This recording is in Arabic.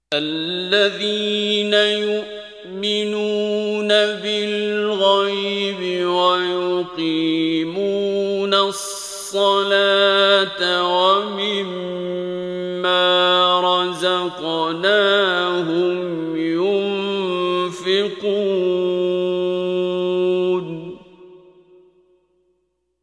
الذين يؤمنون بالغيب ويقيمون الصلاة ومما رزقناهم ينفقون